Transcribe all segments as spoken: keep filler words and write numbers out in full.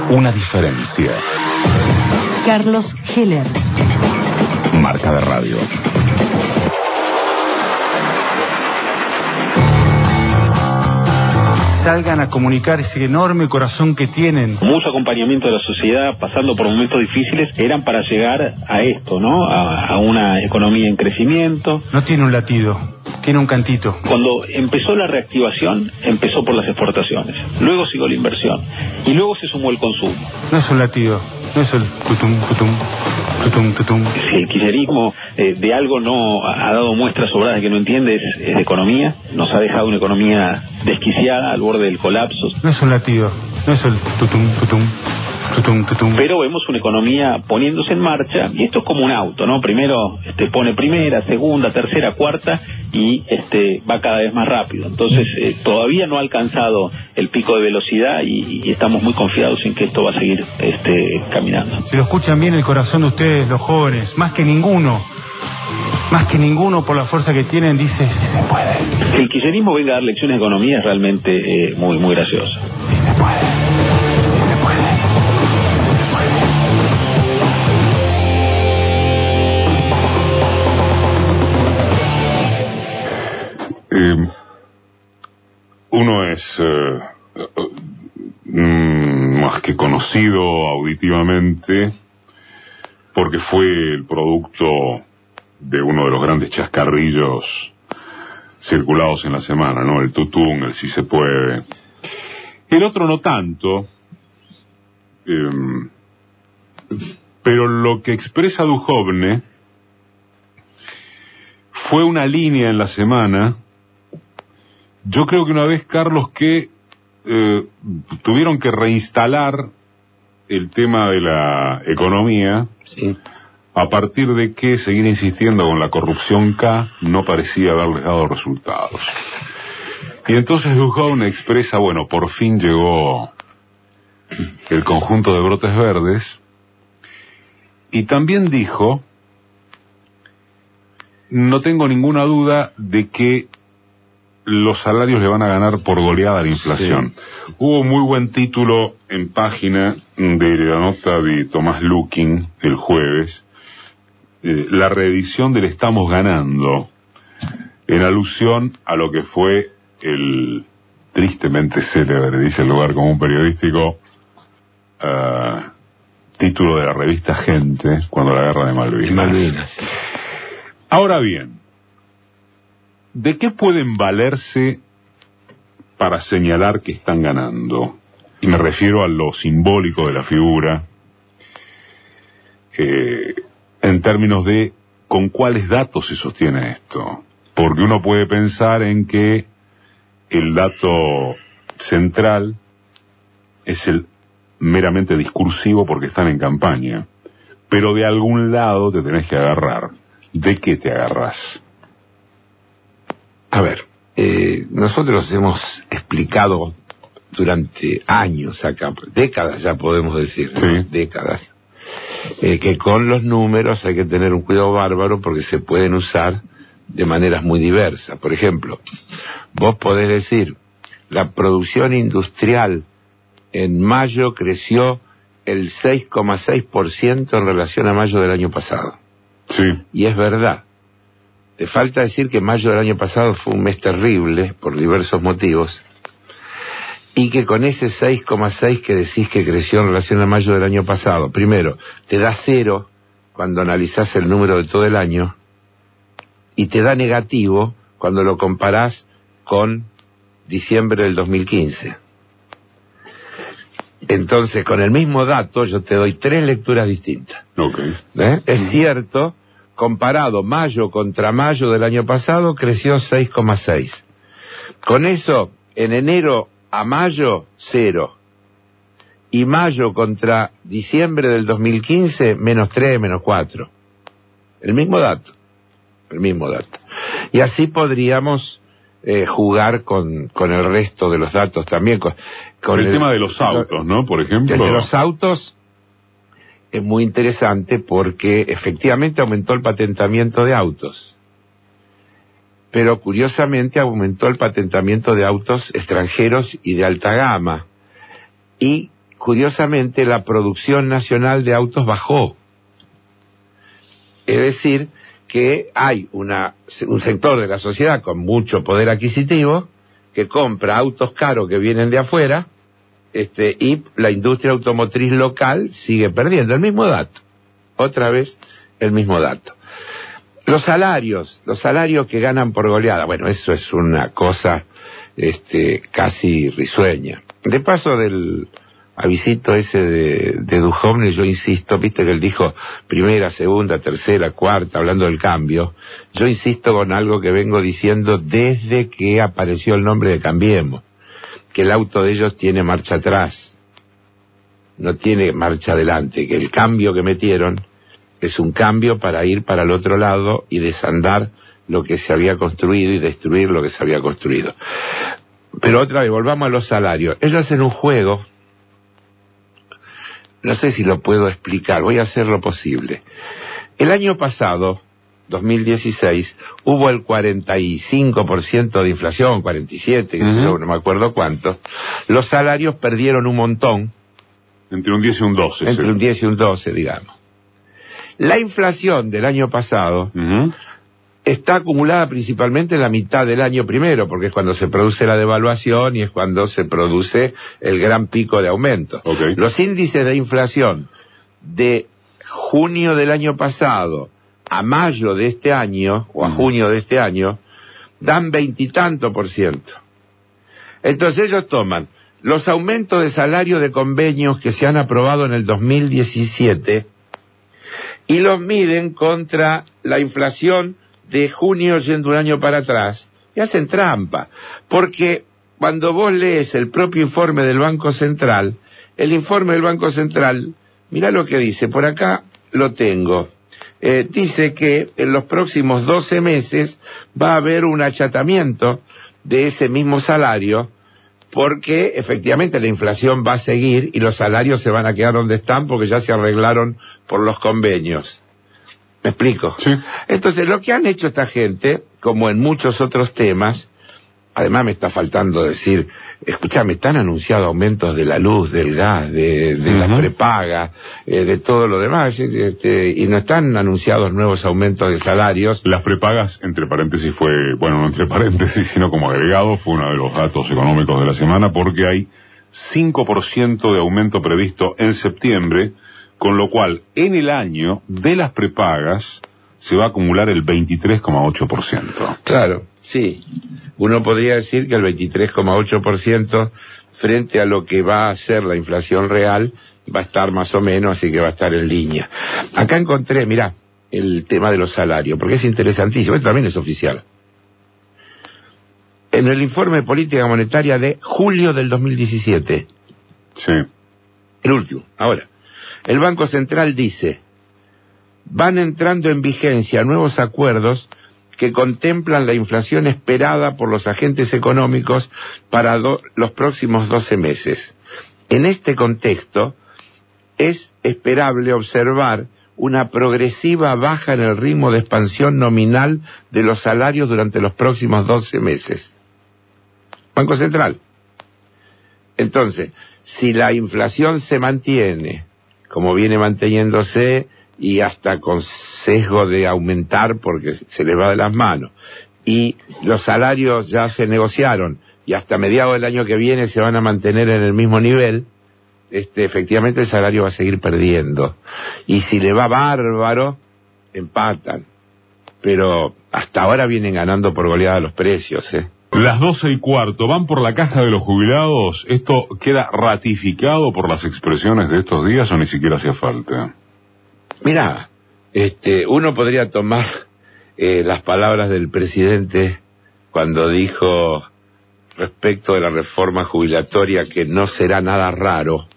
una diferencia. Carlos Heller. Marca de radio. Salgan a comunicar ese enorme corazón que tienen. Mucho acompañamiento de la sociedad, pasando por momentos difíciles, eran para llegar a esto, ¿no? A, a una economía en crecimiento. No tiene un latido, tiene un cantito. Cuando empezó la reactivación, empezó por las exportaciones. Luego siguió la inversión. Y luego se sumó el consumo. No es un latido, no es el tutum, tutum, tutum, tutum. Si el kirchnerismo eh, de algo no ha dado muestras sobradas de que no entiende, es, es de economía. Nos ha dejado una economía desquiciada, al borde del colapso. No es un latido, no es el tutum, tutum, tutum, tutum. Pero vemos una economía poniéndose en marcha, y esto es como un auto, ¿no? Primero este, pone primera, segunda, tercera, cuarta, y este va cada vez más rápido. Entonces eh, todavía no ha alcanzado el pico de velocidad y, y estamos muy confiados en que esto va a seguir este, caminando. Si lo escuchan bien el corazón de ustedes, los jóvenes, más que ninguno, más que ninguno por la fuerza que tienen, dice, si se puede. Que el kirchnerismo venga a dar lecciones de economía es realmente eh, muy, muy gracioso. Si se puede, si se puede, si se puede. Eh, uno es eh, mm, más que conocido auditivamente porque fue el producto de uno de los grandes chascarrillos circulados en la semana, ¿no? El tutum, el si se puede. El otro no tanto, eh, pero lo que expresa Duhovne fue una línea en la semana. Yo creo que una vez, Carlos, que eh, tuvieron que reinstalar el tema de la economía, sí, a partir de que seguir insistiendo con la corrupción K no parecía haberles dado resultados. Y entonces Duhovne expresa, bueno, por fin llegó el conjunto de brotes verdes, y también dijo, no tengo ninguna duda de que los salarios le van a ganar por goleada a la inflación. Sí. Hubo muy buen título en página de la nota de Tomás Lukin el jueves, eh, la reedición del Estamos Ganando, en alusión a lo que fue el tristemente célebre, dice el lugar común periodístico, uh, título de la revista Gente, cuando la guerra de Malvinas. Malvinas. Ahora bien, ¿de qué pueden valerse para señalar que están ganando? Y me refiero a lo simbólico de la figura, eh, en términos de con cuáles datos se sostiene esto. Porque uno puede pensar en que el dato central es el meramente discursivo porque están en campaña, pero de algún lado te tenés que agarrar. ¿De qué te agarrás? A ver, eh, nosotros hemos explicado durante años acá, décadas ya podemos decir, ¿no? Sí. Décadas, eh, que con los números hay que tener un cuidado bárbaro porque se pueden usar de maneras muy diversas. Por ejemplo, vos podés decir, la producción industrial en mayo creció el seis coma seis por ciento en relación a mayo del año pasado. Sí. Y es verdad. Te falta decir que mayo del año pasado fue un mes terrible por diversos motivos y que con ese seis coma seis que decís que creció en relación a mayo del año pasado, primero, te da cero cuando analizás el número de todo el año y te da negativo cuando lo comparás con diciembre del dos mil quince. Entonces, con el mismo dato yo te doy tres lecturas distintas. Okay. ¿Eh? Es cierto, comparado mayo contra mayo del año pasado, creció seis coma seis. Con eso, en enero a mayo, cero. Y mayo contra diciembre del dos mil quince, menos tres, menos cuatro. El mismo dato. El mismo dato. Y así podríamos eh, jugar con, con el resto de los datos también. Con, con el, el tema de los autos, con, ¿no? Por ejemplo. El de los autos es muy interesante porque efectivamente aumentó el patentamiento de autos. Pero curiosamente aumentó el patentamiento de autos extranjeros y de alta gama. Y curiosamente, la producción nacional de autos bajó. Es decir, que hay una, un sector de la sociedad con mucho poder adquisitivo que compra autos caros que vienen de afuera, este, y la industria automotriz local sigue perdiendo. El mismo dato. Otra vez, el mismo dato. Los salarios, los salarios que ganan por goleada, bueno, eso es una cosa este, casi risueña. De paso del avisito ese de, de Duhovne, yo insisto, viste que él dijo primera, segunda, tercera, cuarta, hablando del cambio, yo insisto con algo que vengo diciendo desde que apareció el nombre de Cambiemos, que el auto de ellos tiene marcha atrás, no tiene marcha adelante, que el cambio que metieron es un cambio para ir para el otro lado y desandar lo que se había construido y destruir lo que se había construido. Pero otra vez, volvamos a los salarios. Ellos hacen un juego, no sé si lo puedo explicar, voy a hacer lo posible. El año pasado, dos mil dieciséis, hubo el cuarenta y cinco por ciento de inflación, cuarenta y siete, uh-huh. yo, no me acuerdo cuánto. Los salarios perdieron un montón. Entre un diez y un doce. Entre sí. un diez y un doce, digamos. La inflación del año pasado uh-huh. está acumulada principalmente en la mitad del año primero, porque es cuando se produce la devaluación y es cuando se produce el gran pico de aumento. Okay. Los índices de inflación de junio del año pasado a mayo de este año, o a junio de este año, dan veintitanto por ciento. Entonces ellos toman los aumentos de salario de convenios que se han aprobado en el dos mil diecisiete y los miden contra la inflación de junio yendo un año para atrás, y hacen trampa, porque cuando vos lees el propio informe del Banco Central, el informe del Banco Central, mirá lo que dice, por acá lo tengo, eh, dice que en los próximos doce meses va a haber un achatamiento de ese mismo salario, porque efectivamente la inflación va a seguir y los salarios se van a quedar donde están porque ya se arreglaron por los convenios. ¿Me explico? Sí. Entonces, lo que han hecho esta gente, como en muchos otros temas, además me está faltando decir, escuchame, están anunciados aumentos de la luz, del gas, de, de uh-huh. las prepagas, eh, de todo lo demás, este, y no están anunciados nuevos aumentos de salarios. Las prepagas, entre paréntesis, fue, bueno, no entre paréntesis, sino como agregado, fue uno de los datos económicos de la semana, porque hay cinco por ciento de aumento previsto en septiembre, con lo cual, en el año de las prepagas, se va a acumular el veintitrés coma ocho por ciento. Claro, sí. Uno podría decir que el veintitrés coma ocho por ciento frente a lo que va a ser la inflación real va a estar más o menos, así que va a estar en línea. Acá encontré, mirá, el tema de los salarios, porque es interesantísimo, esto también es oficial. En el informe de política monetaria de julio del dos mil diecisiete. Sí. El último, ahora. El Banco Central dice, van entrando en vigencia nuevos acuerdos que contemplan la inflación esperada por los agentes económicos para do, los próximos doce meses. En este contexto, es esperable observar una progresiva baja en el ritmo de expansión nominal de los salarios durante los próximos doce meses. Banco Central. Entonces, si la inflación se mantiene como viene manteniéndose y hasta con sesgo de aumentar porque se les va de las manos, y los salarios ya se negociaron y hasta mediados del año que viene se van a mantener en el mismo nivel, este, efectivamente el salario va a seguir perdiendo, y si le va bárbaro, empatan, pero hasta ahora vienen ganando por goleada los precios, ¿eh? Las doce y cuarto, van por la caja de los jubilados. ¿Esto queda ratificado por las expresiones de estos días o ni siquiera hacía falta? Mirá, este, uno podría tomar eh, las palabras del presidente cuando dijo respecto de la reforma jubilatoria que no será nada raro.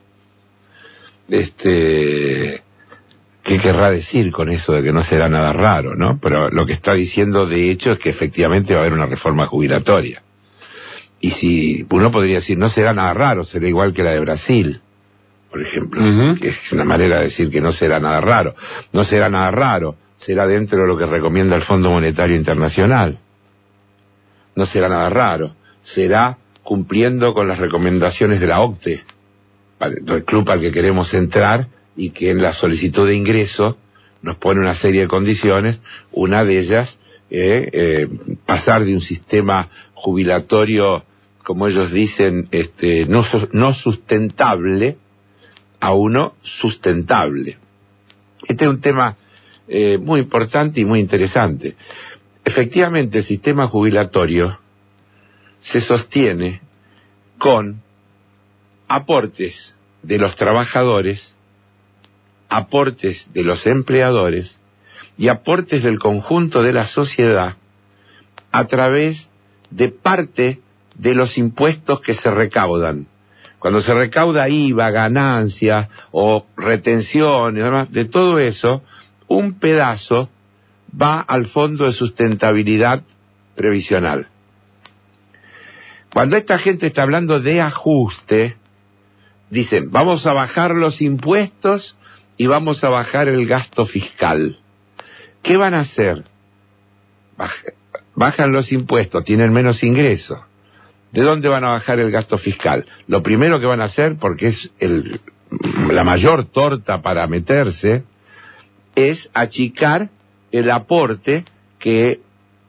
Este, ¿qué querrá decir con eso de que no será nada raro, no? Pero lo que está diciendo de hecho es que efectivamente va a haber una reforma jubilatoria. Y si uno podría decir no será nada raro, será igual que la de Brasil, por ejemplo, uh-huh. que es una manera de decir que no será nada raro. No será nada raro, será dentro de lo que recomienda el Fondo Monetario Internacional. No será nada raro, será cumpliendo con las recomendaciones de la O C D E. el club al que queremos entrar y que en la solicitud de ingreso nos pone una serie de condiciones, una de ellas eh, eh, pasar de un sistema jubilatorio, como ellos dicen, este, no, no sustentable a uno sustentable. Este es un tema eh, muy importante y muy interesante. Efectivamente, el sistema jubilatorio se sostiene con aportes de los trabajadores, aportes de los empleadores y aportes del conjunto de la sociedad a través de parte de los impuestos que se recaudan. Cuando se recauda I V A, ganancia o retención y demás, de todo eso, un pedazo va al Fondo de Sustentabilidad Previsional. Cuando esta gente está hablando de ajuste, dicen, vamos a bajar los impuestos y vamos a bajar el gasto fiscal. ¿Qué van a hacer? Baj- bajan los impuestos, tienen menos ingresos. ¿De dónde van a bajar el gasto fiscal? Lo primero que van a hacer, porque es el, la mayor torta para meterse, es achicar el aporte que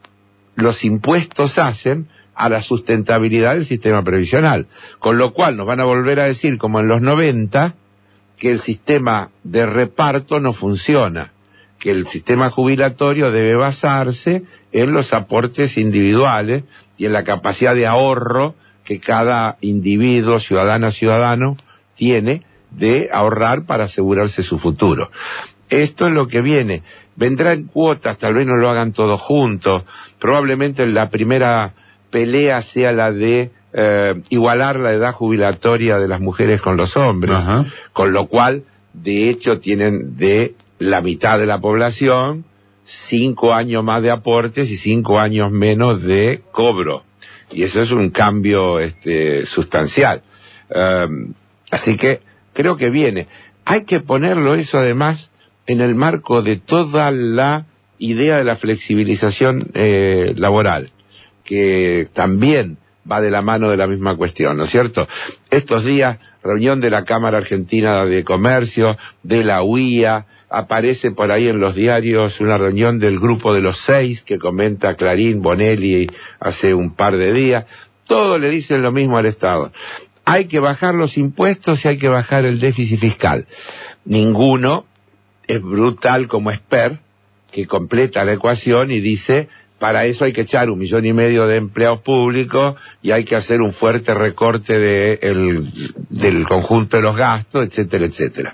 los impuestos hacen a la sustentabilidad del sistema previsional. Con lo cual nos van a volver a decir, como en los noventa, que el sistema de reparto no funciona, que el sistema jubilatorio debe basarse en los aportes individuales y en la capacidad de ahorro que cada individuo, ciudadana, ciudadano, tiene de ahorrar para asegurarse su futuro. Esto es lo que viene. Vendrá en cuotas, tal vez no lo hagan todos juntos, probablemente la primera pelea sea la de eh, igualar la edad jubilatoria de las mujeres con los hombres, ajá, con lo cual, de hecho, tienen de la mitad de la población cinco años más de aportes y cinco años menos de cobro, y eso es un cambio este, sustancial. Um, así que creo que viene. Hay que ponerlo eso además en el marco de toda la idea de la flexibilización eh, laboral, que también va de la mano de la misma cuestión, ¿no es cierto? Estos días, reunión de la Cámara Argentina de Comercio, de la U I A, aparece por ahí en los diarios una reunión del grupo de los seis que comenta Clarín, Bonelli hace un par de días. Todos le dicen lo mismo al Estado. Hay que bajar los impuestos y hay que bajar el déficit fiscal. Ninguno es brutal como Esper, que completa la ecuación y dice, para eso hay que echar un millón y medio de empleados públicos y hay que hacer un fuerte recorte de el, del conjunto de los gastos, etcétera, etcétera.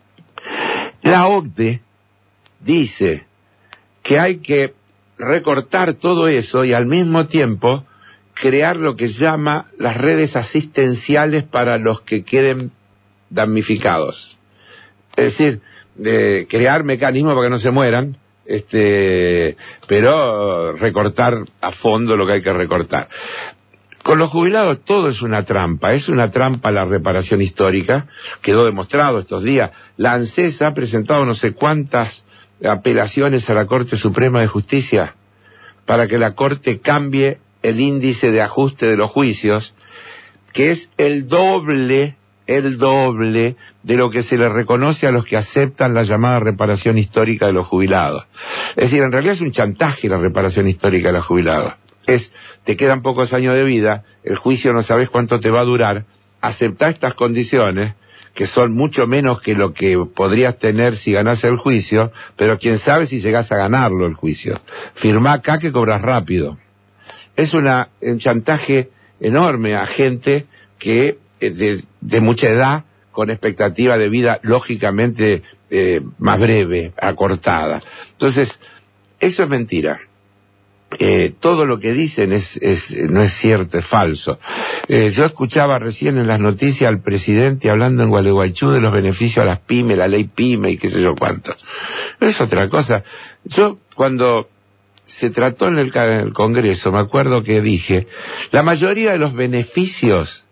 La O C D E dice que hay que recortar todo eso y al mismo tiempo crear lo que llama las redes asistenciales para los que queden damnificados. Es decir, de crear mecanismos para que no se mueran, este, pero recortar a fondo lo que hay que recortar. Con los jubilados todo es una trampa, es una trampa la reparación histórica, quedó demostrado estos días. La ANSES ha presentado no sé cuántas apelaciones a la Corte Suprema de Justicia para que la Corte cambie el índice de ajuste de los juicios, que es el doble, el doble de lo que se le reconoce a los que aceptan la llamada reparación histórica de los jubilados. Es decir, en realidad es un chantaje la reparación histórica de los jubilados. Es, te quedan pocos años de vida, el juicio no sabes cuánto te va a durar, aceptá estas condiciones, que son mucho menos que lo que podrías tener si ganás el juicio, pero quién sabe si llegás a ganarlo el juicio. Firmá acá que cobras rápido. Es una, un chantaje enorme a gente que de, de mucha edad, con expectativa de vida lógicamente eh, más breve, acortada. Entonces, eso es mentira. Eh, todo lo que dicen es, es no es cierto, es falso. Eh, yo escuchaba recién en las noticias al presidente hablando en Gualeguaychú de los beneficios a las pymes, la ley pyme y qué sé yo cuánto. Pero es otra cosa. Yo cuando se trató en el, en el Congreso, me acuerdo que dije, la mayoría de los beneficios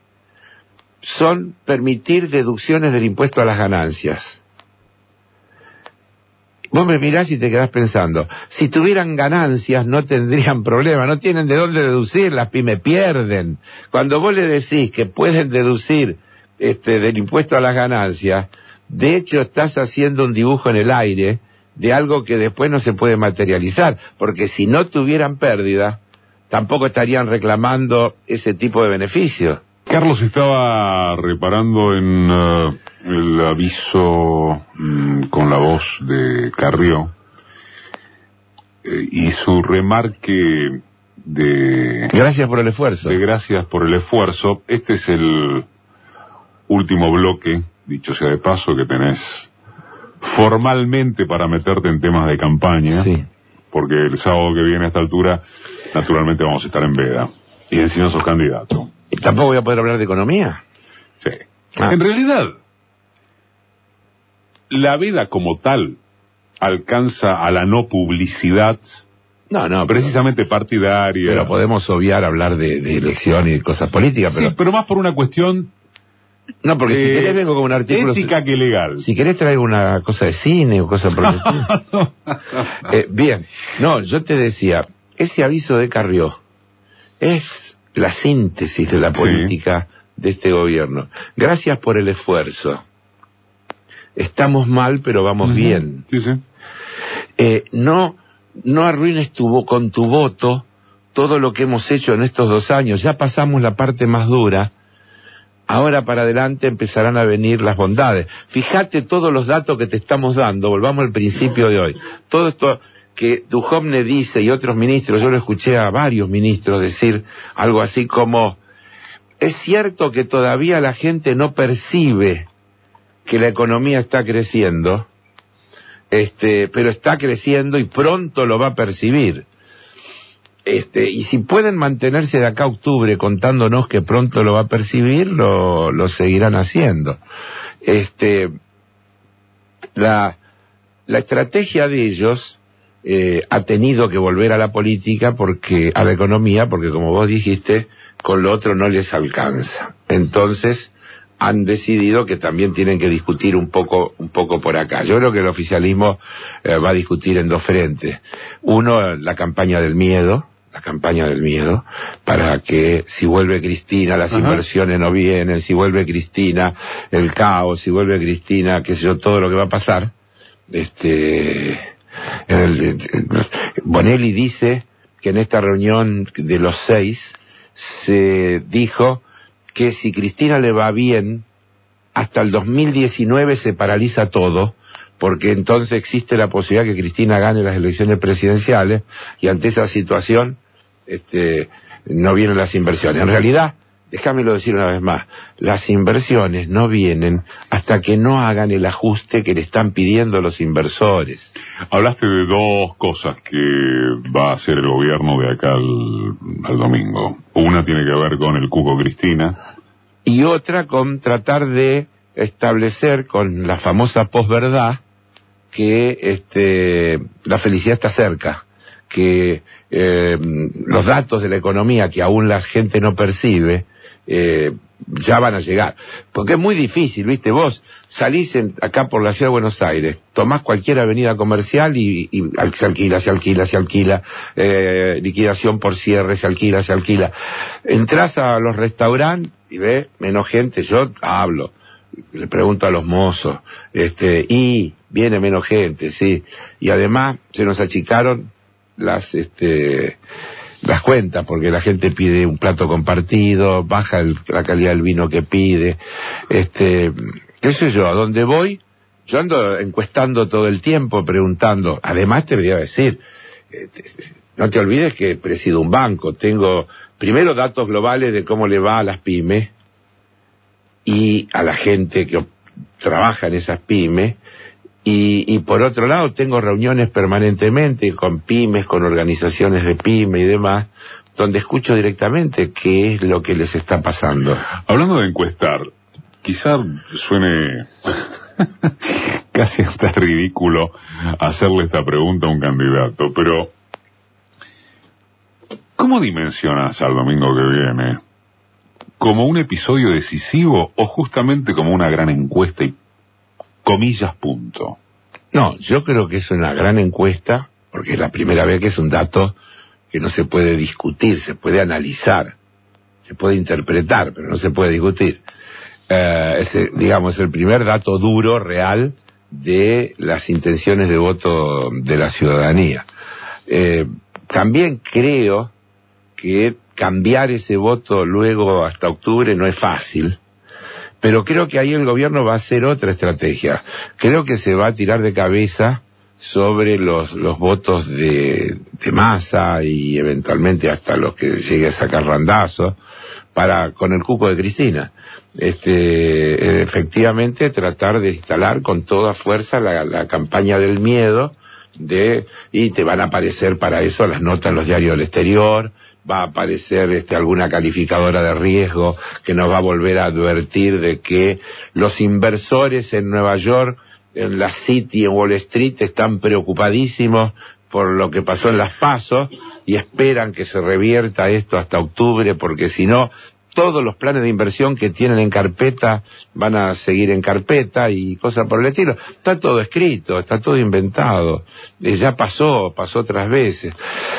son permitir deducciones del impuesto a las ganancias. Vos me mirás y te quedás pensando, si tuvieran ganancias no tendrían problema, no tienen de dónde deducir, las pymes pierden. Cuando vos le decís que pueden deducir este, del impuesto a las ganancias, de hecho estás haciendo un dibujo en el aire de algo que después no se puede materializar, porque si no tuvieran pérdida, tampoco estarían reclamando ese tipo de beneficios. Carlos estaba reparando en uh, el aviso um, con la voz de Carrió eh, y su remarque de... Gracias por el esfuerzo. De gracias por el esfuerzo. Este es el último bloque, dicho sea de paso, que tenés formalmente para meterte en temas de campaña. Sí. Porque el sábado que viene a esta altura, naturalmente vamos a estar en veda. Y encima sos candidato. ¿Y tampoco voy a poder hablar de economía? Sí. Ah. En realidad, la veda como tal alcanza a la no publicidad, No, no. precisamente partidaria. Pero podemos obviar hablar de, de elección y de cosas políticas, pero... Sí, pero más por una cuestión... No, porque si eh, querés vengo con un artículo... ética que legal. Si querés traigo una cosa de cine o cosa por el estilo. eh, Bien, no, yo te decía, ese aviso de Carrió es la síntesis de la política sí. de este gobierno. Gracias por el esfuerzo. Estamos mal, pero vamos uh-huh. bien. Sí, sí. Eh, no, no arruines tu, con tu voto todo lo que hemos hecho en estos dos años. Ya pasamos la parte más dura. Ahora para adelante empezarán a venir las bondades. Fíjate todos los datos que te estamos dando, volvamos al principio de hoy. Todo esto que Duhovne dice y otros ministros, yo lo escuché a varios ministros decir algo así como, es cierto que todavía la gente no percibe que la economía está creciendo, este, pero está creciendo y pronto lo va a percibir. Este, y si pueden mantenerse de acá a octubre contándonos que pronto lo va a percibir, lo, lo seguirán haciendo. Este, la, la estrategia de ellos eh, ha tenido que volver a la política, porque a la economía, porque como vos dijiste, con lo otro no les alcanza. Entonces han decidido que también tienen que discutir un poco, un poco por acá. Yo creo que el oficialismo eh, va a discutir en dos frentes. Uno, la campaña del miedo, la campaña del miedo, para que si vuelve Cristina las Ajá. inversiones no vienen, si vuelve Cristina el caos, si vuelve Cristina, qué sé yo, todo lo que va a pasar. Este, en el, en, Bonelli dice que en esta reunión de los seis se dijo que si Cristina le va bien, hasta el dos mil diecinueve se paraliza todo, porque entonces existe la posibilidad que Cristina gane las elecciones presidenciales, y ante esa situación este, no vienen las inversiones. En realidad, déjamelo decir una vez más, las inversiones no vienen hasta que no hagan el ajuste que le están pidiendo los inversores. Hablaste de dos cosas que va a hacer el gobierno de acá al, al domingo. Una tiene que ver con el cuco Cristina. Y otra con tratar de establecer con la famosa posverdad que este, la felicidad está cerca, que eh, los datos de la economía que aún la gente no percibe eh, ya van a llegar, porque es muy difícil, viste, vos salís en, acá por la ciudad de Buenos Aires, tomás cualquier avenida comercial y, y se alquila, se alquila, se alquila, eh, liquidación por cierre, se alquila, se alquila, entrás a los restaurantes y ves menos gente, yo hablo, le pregunto a los mozos, este, y viene menos gente, sí, y además se nos achicaron las, este, las cuentas, porque la gente pide un plato compartido, baja el, la calidad del vino que pide, este, qué sé yo, a dónde voy, yo ando encuestando todo el tiempo, preguntando, además te voy a decir, este, no te olvides que presido un banco, tengo primero datos globales de cómo le va a las pymes, y a la gente que trabaja en esas pymes, y, y por otro lado tengo reuniones permanentemente con pymes, con organizaciones de pymes y demás, donde escucho directamente qué es lo que les está pasando. Hablando de encuestar, quizá suene casi hasta ridículo hacerle esta pregunta a un candidato, pero ¿cómo dimensionas al domingo que viene? ¿Como un episodio decisivo o justamente como una gran encuesta y comillas punto? No, yo creo que es una gran encuesta, porque es la primera vez que es un dato que no se puede discutir, se puede analizar, se puede interpretar, pero no se puede discutir. eh, es, digamos, el primer dato duro, real, de las intenciones de voto de la ciudadanía. Eh, también creo que cambiar ese voto luego hasta octubre no es fácil, pero creo que ahí el gobierno va a hacer otra estrategia. Creo que se va a tirar de cabeza sobre los, los votos de, de masa y eventualmente hasta los que llegue a sacar Randazzo para con el cupo de Cristina. Este, efectivamente tratar de instalar con toda fuerza la, la campaña del miedo, de y te van a aparecer para eso las notas en los diarios del exterior, va a aparecer este, alguna calificadora de riesgo que nos va a volver a advertir de que los inversores en Nueva York, en la City, en Wall Street, están preocupadísimos por lo que pasó en las PASO y esperan que se revierta esto hasta octubre, porque si no, todos los planes de inversión que tienen en carpeta van a seguir en carpeta y cosas por el estilo. Está todo escrito, está todo inventado. Eh, ya pasó, pasó otras veces.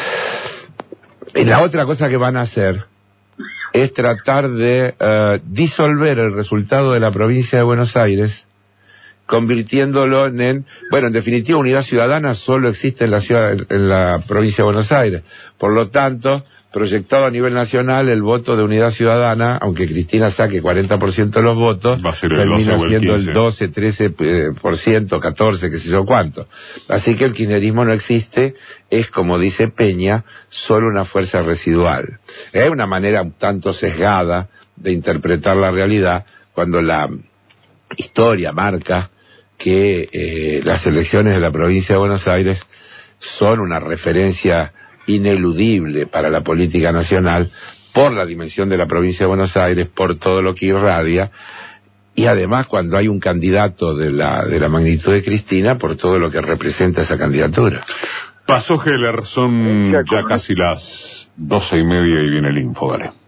Y la otra cosa que van a hacer es tratar de uh, disolver el resultado de la provincia de Buenos Aires, convirtiéndolo en, bueno, en definitiva, Unidad Ciudadana solo existe en la ciudad, en la provincia de Buenos Aires. Por lo tanto, proyectado a nivel nacional, el voto de Unidad Ciudadana, aunque Cristina saque cuarenta por ciento de los votos, va a ser el termina doce siendo el el doce, trece por ciento, catorce, qué sé yo cuánto. Así que el kirchnerismo no existe, es, como dice Peña, solo una fuerza residual. Es una manera un tanto sesgada de interpretar la realidad, cuando la historia marca que eh, las elecciones de la provincia de Buenos Aires son una referencia ineludible para la política nacional, por la dimensión de la provincia de Buenos Aires, por todo lo que irradia, y además cuando hay un candidato de la, de la magnitud de Cristina, por todo lo que representa esa candidatura. Pasó Heller, son ya casi las doce y media y viene el info, dale.